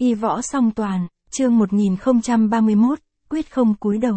Y võ song toàn, chương 1031, quyết không cúi đầu.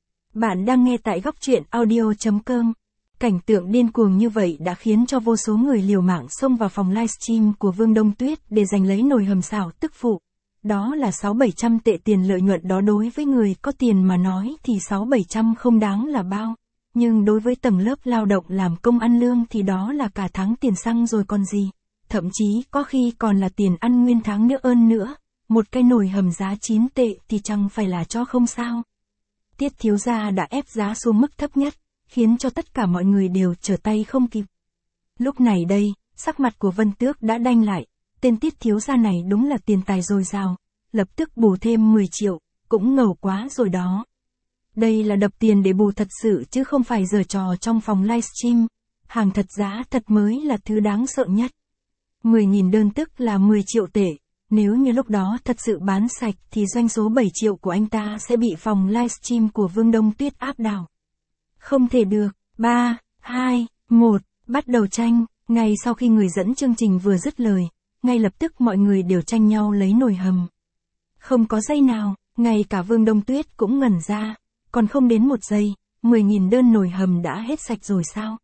Bạn đang nghe tại góc truyện audio.com. Cảnh tượng điên cuồng như vậy đã khiến cho vô số người liều mạng xông vào phòng livestream của Vương Đông Tuyết để giành lấy nồi hầm xào tức phụ. Đó là 600-700 tệ tiền lợi nhuận đó, đối với người có tiền mà nói thì 600-700 không đáng là bao. Nhưng đối với tầng lớp lao động làm công ăn lương thì đó là cả tháng tiền xăng rồi còn gì. Thậm chí có khi còn là tiền ăn nguyên tháng nữa. Một cái nồi hầm giá 9 tệ thì chẳng phải là cho không sao. Tiết thiếu gia đã ép giá xuống mức thấp nhất, khiến cho tất cả mọi người đều trở tay không kịp. Lúc này đây, sắc mặt của Vân Tước đã đanh lại, tên Tiết thiếu gia này đúng là tiền tài dồi dào, lập tức bù thêm 10 triệu, cũng ngầu quá rồi đó. Đây là đập tiền để bù thật sự chứ không phải giở trò trong phòng livestream, hàng thật giá thật mới là thứ đáng sợ nhất. 10.000 đơn tức là 10 triệu tệ. Nếu như lúc đó thật sự bán sạch thì doanh số 7 triệu của anh ta sẽ bị phòng livestream của Vương Đông Tuyết áp đảo. Không thể được. 3, 2, 1, bắt đầu tranh. Ngay sau khi người dẫn chương trình vừa dứt lời, ngay lập tức mọi người đều tranh nhau lấy nồi hầm. Không có giây nào, ngay cả Vương Đông Tuyết cũng ngẩn ra. Còn không đến một giây, 10.000 đơn nồi hầm đã hết sạch rồi sao?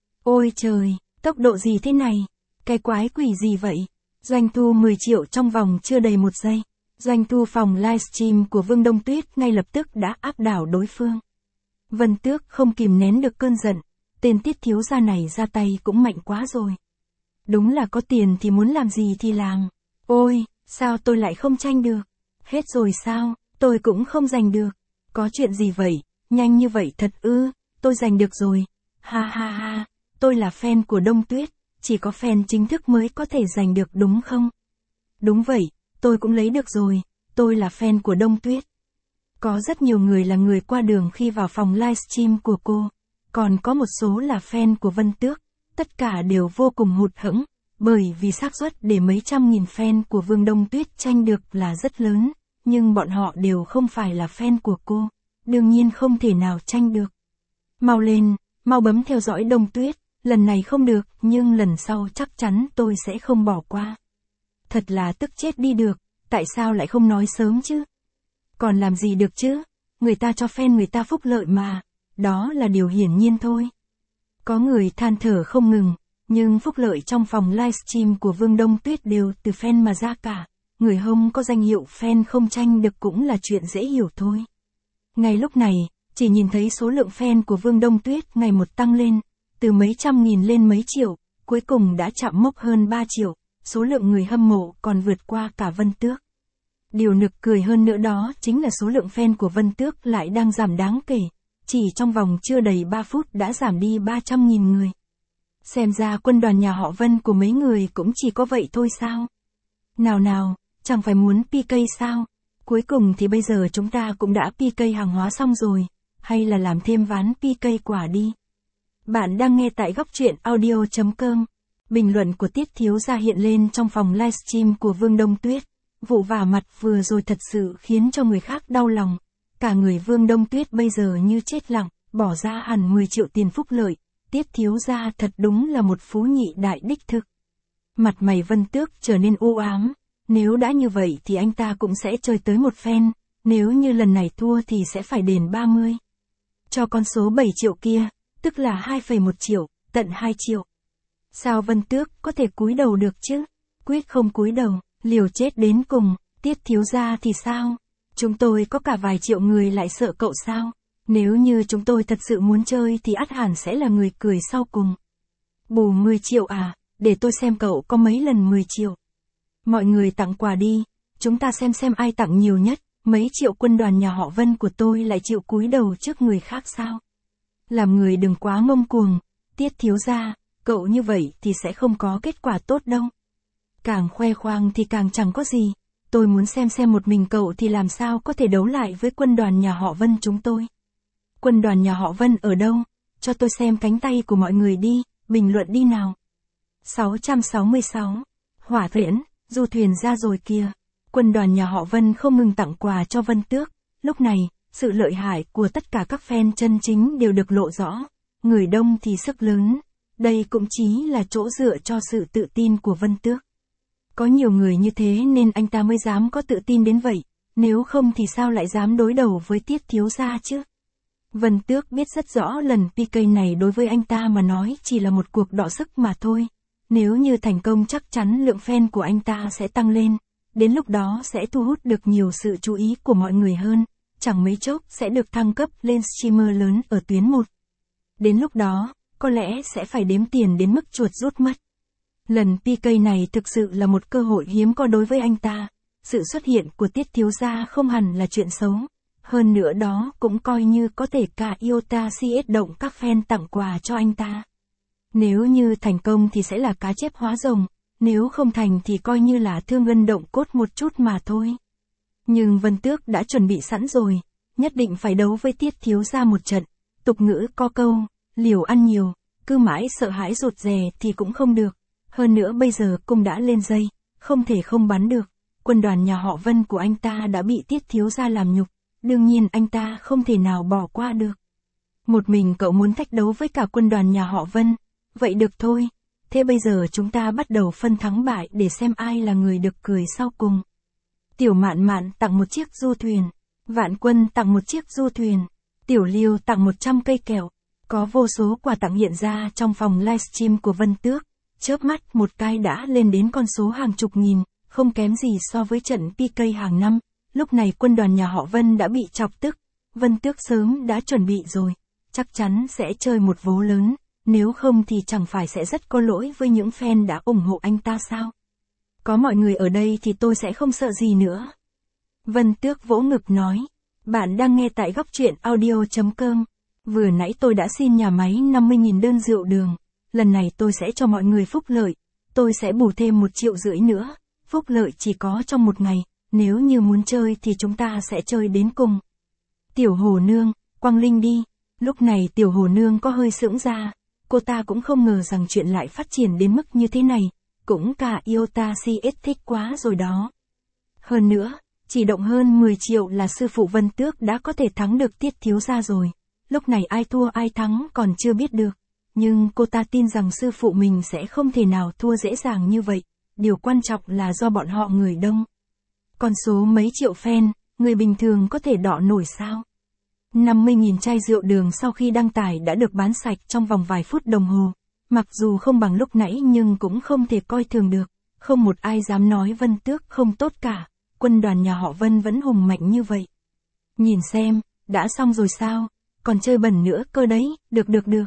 Ôi trời, tốc độ gì thế này? Cái quái quỷ gì vậy? Doanh thu 10 triệu trong vòng chưa đầy một giây. Doanh thu phòng livestream của Vương Đông Tuyết ngay lập tức đã áp đảo đối phương. Vân Tước không kìm nén được cơn giận. Tên Tiết thiếu gia này ra tay cũng mạnh quá rồi. Đúng là có tiền thì muốn làm gì thì làm. Ôi, sao tôi lại không tranh được? Hết rồi sao? Tôi cũng không giành được. Có chuyện gì vậy? Nhanh như vậy thật ư? Tôi giành được rồi. Ha ha ha, tôi là fan của Đông Tuyết. Chỉ có fan chính thức mới có thể giành được đúng không? Đúng vậy, tôi cũng lấy được rồi, tôi là fan của Đông Tuyết. Có rất nhiều người là người qua đường khi vào phòng livestream của cô, còn có một số là fan của Vân Tước, tất cả đều vô cùng hụt hẫng, bởi vì xác suất để mấy trăm nghìn fan của Vương Đông Tuyết tranh được là rất lớn, nhưng bọn họ đều không phải là fan của cô, đương nhiên không thể nào tranh được. Mau lên, mau bấm theo dõi Đông Tuyết. Lần này không được, nhưng lần sau chắc chắn tôi sẽ không bỏ qua. Thật là tức chết đi được, tại sao lại không nói sớm chứ? Còn làm gì được chứ? Người ta cho fan người ta phúc lợi mà, đó là điều hiển nhiên thôi. Có người than thở không ngừng, nhưng phúc lợi trong phòng livestream của Vương Đông Tuyết đều từ fan mà ra cả. Người hông có danh hiệu fan không tranh được cũng là chuyện dễ hiểu thôi. Ngay lúc này, chỉ nhìn thấy số lượng fan của Vương Đông Tuyết ngày một tăng lên. Từ mấy trăm nghìn lên mấy triệu, cuối cùng đã chạm mốc hơn 3 triệu, số lượng người hâm mộ còn vượt qua cả Vân Tước. Điều nực cười hơn nữa đó chính là số lượng fan của Vân Tước lại đang giảm đáng kể, chỉ trong vòng chưa đầy 3 phút đã giảm đi 300.000 người. Xem ra quân đoàn nhà họ Vân của mấy người cũng chỉ có vậy thôi sao? Nào, chẳng phải muốn PK sao? Cuối cùng thì bây giờ chúng ta cũng đã PK hàng hóa xong rồi, hay là làm thêm ván PK quả đi. Bạn đang nghe tại góc truyện audio.com. Bình luận của Tiết thiếu gia hiện lên trong phòng livestream của Vương Đông Tuyết. Vụ vả mặt vừa rồi thật sự khiến cho người khác đau lòng. Cả người Vương Đông Tuyết bây giờ như chết lặng, bỏ ra hẳn 10 triệu tiền phúc lợi. Tiết thiếu gia thật đúng là một phú nhị đại đích thực. Mặt mày Vân Tước trở nên u ám. Nếu đã như vậy thì anh ta cũng sẽ chơi tới một phen. Nếu như lần này thua thì sẽ phải đền 30. Cho con số 7 triệu kia. Tức là 2,1 triệu, tận 2 triệu. Sao Vân Tước có thể cúi đầu được chứ? Quyết không cúi đầu, liều chết đến cùng. Tiết thiếu gia thì sao? Chúng tôi có cả vài triệu người lại sợ cậu sao? Nếu như chúng tôi thật sự muốn chơi thì ắt hẳn sẽ là người cười sau cùng. Bù 10 triệu à? Để tôi xem cậu có mấy lần 10 triệu. Mọi người tặng quà đi, chúng ta xem ai tặng nhiều nhất. Mấy triệu quân đoàn nhà họ Vân của tôi lại chịu cúi đầu trước người khác sao? Làm người đừng quá ngông cuồng, Tiết thiếu gia, cậu như vậy thì sẽ không có kết quả tốt đâu. Càng khoe khoang thì càng chẳng có gì, tôi muốn xem một mình cậu thì làm sao có thể đấu lại với quân đoàn nhà họ Vân chúng tôi. Quân đoàn nhà họ Vân ở đâu? Cho tôi xem cánh tay của mọi người đi, bình luận đi nào. 666, Hỏa Thuyễn, du thuyền ra rồi kìa. Quân đoàn nhà họ Vân không ngừng tặng quà cho Vân Tước, lúc này. Sự lợi hại của tất cả các fan chân chính đều được lộ rõ, người đông thì sức lớn, đây cũng chính là chỗ dựa cho sự tự tin của Vân Tước. Có nhiều người như thế nên anh ta mới dám có tự tin đến vậy, nếu không thì sao lại dám đối đầu với Tiết thiếu gia chứ? Vân Tước biết rất rõ lần PK này đối với anh ta mà nói chỉ là một cuộc đọ sức mà thôi. Nếu như thành công chắc chắn lượng fan của anh ta sẽ tăng lên, đến lúc đó sẽ thu hút được nhiều sự chú ý của mọi người hơn, chẳng mấy chốc sẽ được thăng cấp lên streamer lớn ở tuyến 1. Đến lúc đó, có lẽ sẽ phải đếm tiền đến mức chuột rút mất. Lần PK này thực sự là một cơ hội hiếm có đối với anh ta, sự xuất hiện của Tiết thiếu gia không hẳn là chuyện xấu. Hơn nữa đó cũng coi như có thể cả Iota CS động các fan tặng quà cho anh ta. Nếu như thành công thì sẽ là cá chép hóa rồng, nếu không thành thì coi như là thương gân động cốt một chút mà thôi. Nhưng Vân Tước đã chuẩn bị sẵn rồi, nhất định phải đấu với Tiết thiếu gia một trận. Tục ngữ có câu, liều ăn nhiều, cứ mãi sợ hãi rụt rè thì cũng không được. Hơn nữa bây giờ cung đã lên dây, không thể không bắn được. Quân đoàn nhà họ Vân của anh ta đã bị Tiết thiếu gia làm nhục, đương nhiên anh ta không thể nào bỏ qua được. Một mình cậu muốn thách đấu với cả quân đoàn nhà họ Vân, vậy được thôi. Thế bây giờ chúng ta bắt đầu phân thắng bại để xem ai là người được cười sau cùng. Tiểu Mạn Mạn tặng một chiếc du thuyền, Vạn Quân tặng một chiếc du thuyền, Tiểu Liêu tặng 100 cây kẹo. Có vô số quà tặng hiện ra trong phòng livestream của Vân Tước, chớp mắt một cái đã lên đến con số hàng chục nghìn, không kém gì so với trận PK hàng năm. Lúc này quân đoàn nhà họ Vân đã bị chọc tức, Vân Tước sớm đã chuẩn bị rồi, chắc chắn sẽ chơi một vố lớn, nếu không thì chẳng phải sẽ rất có lỗi với những fan đã ủng hộ anh ta sao? Có mọi người ở đây thì tôi sẽ không sợ gì nữa. Vân Tước vỗ ngực nói, bạn đang nghe tại góc truyện audio.com. Vừa nãy tôi đã xin nhà máy 50.000 đơn rượu đường, lần này tôi sẽ cho mọi người phúc lợi, tôi sẽ bù thêm 1,5 triệu nữa, phúc lợi chỉ có trong một ngày, nếu như muốn chơi thì chúng ta sẽ chơi đến cùng. Tiểu Hồ Nương, Quang Linh đi, lúc này Tiểu Hồ Nương có hơi sững ra, cô ta cũng không ngờ rằng chuyện lại phát triển đến mức như thế này, cũng cả Iota CS thích quá rồi đó. Hơn nữa, chỉ động hơn 10 triệu là sư phụ Vân Tước đã có thể thắng được Tiết thiếu gia rồi. Lúc này ai thua ai thắng còn chưa biết được, nhưng cô ta tin rằng sư phụ mình sẽ không thể nào thua dễ dàng như vậy, điều quan trọng là do bọn họ người đông. Con số mấy triệu fan, người bình thường có thể đọ nổi sao? 50.000 chai rượu đường sau khi đăng tải đã được bán sạch trong vòng vài phút đồng hồ, mặc dù không bằng lúc nãy nhưng cũng không thể coi thường được, không một ai dám nói Vân Tước không tốt cả, quân đoàn nhà họ Vân vẫn hùng mạnh như vậy. Nhìn xem, đã xong rồi sao? Còn chơi bẩn nữa cơ đấy, được,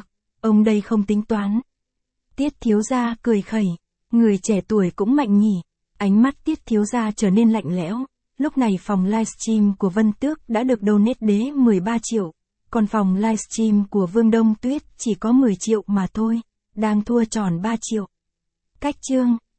ông đây không tính toán. Tiết thiếu gia cười khẩy, người trẻ tuổi cũng mạnh nhỉ, ánh mắt Tiết thiếu gia trở nên lạnh lẽo, lúc này phòng livestream của Vân Tước đã được donate đế 13 triệu, còn phòng livestream của Vương Đông Tuyết chỉ có 10 triệu mà thôi, đang thua tròn 3 triệu. Cách chương